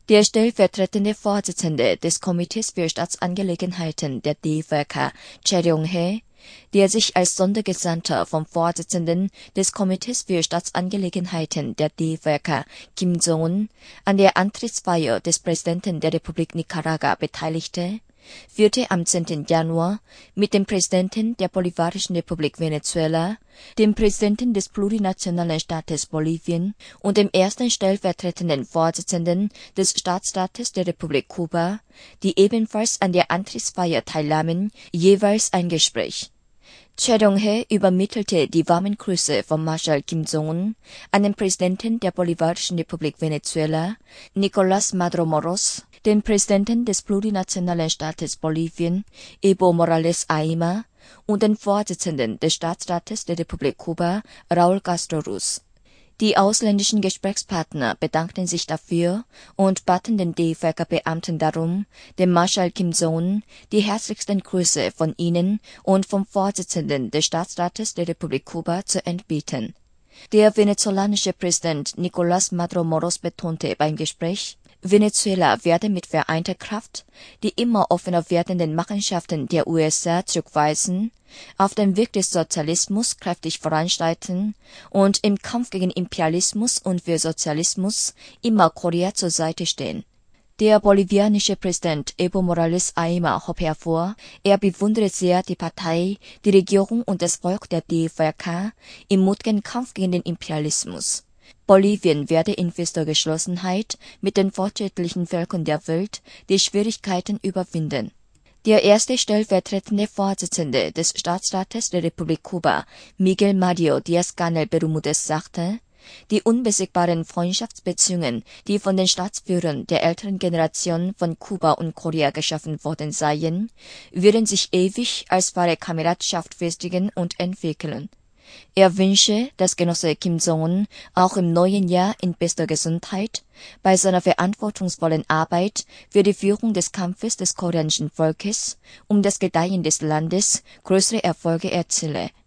Der stellvertretende Vorsitzende des Komitees für Staatsangelegenheiten der DVK, Choi Ryong-hae, der sich als Sondergesandter vom Vorsitzenden des Komitees für Staatsangelegenheiten der DVK, Kim Jong-un, an der Antrittsfeier des Präsidenten der Republik Nicaragua beteiligte, führte am 10. Januar mit dem Präsidenten der Bolivardischen Republik Venezuela, dem Präsidenten des plurinationalen Staates Bolivien und dem ersten stellvertretenden Vorsitzenden des Staatsrates der Republik Kuba, die ebenfalls an der Antrittsfeier teilnahmen, jeweils ein Gespräch. Choi Ryong-hae übermittelte die warmen Grüße von Marschall Kim Jong-un an den Präsidenten der Bolivardischen Republik Venezuela, Nicolás Maduro Moros, den Präsidenten des plurinationalen Staates Bolivien, Evo Morales Ayma, und den Vorsitzenden des Staatsrates der Republik Kuba, Raúl Castro Ruz. Die ausländischen Gesprächspartner bedankten sich dafür und baten den DVK-Beamten darum, dem Marschall Kim Jong-un die herzlichsten Grüße von ihnen und vom Vorsitzenden des Staatsrates der Republik Kuba zu entbieten. Der venezolanische Präsident Nicolás Maduro Moros betonte beim Gespräch, Venezuela werde mit vereinter Kraft die immer offener werdenden Machenschaften der USA zurückweisen, auf dem Weg des Sozialismus kräftig voranschreiten und im Kampf gegen Imperialismus und für Sozialismus immer Korea zur Seite stehen. Der bolivianische Präsident Evo Morales Ayma hob hervor, er bewundere sehr die Partei, die Regierung und das Volk der DVK im mutigen Kampf gegen den Imperialismus. Bolivien werde in fester Geschlossenheit mit den fortschrittlichen Völkern der Welt die Schwierigkeiten überwinden. Der erste stellvertretende Vorsitzende des Staatsrates der Republik Kuba, Miguel Mario Díaz-Canel Bermúdez, sagte, die unbesiegbaren Freundschaftsbeziehungen, die von den Staatsführern der älteren Generation von Kuba und Korea geschaffen worden seien, würden sich ewig als wahre Kameradschaft festigen und entwickeln. Er wünsche, dass Genosse Kim Jong-un auch im neuen Jahr in bester Gesundheit bei seiner verantwortungsvollen Arbeit für die Führung des Kampfes des koreanischen Volkes um das Gedeihen des Landes größere Erfolge erziele.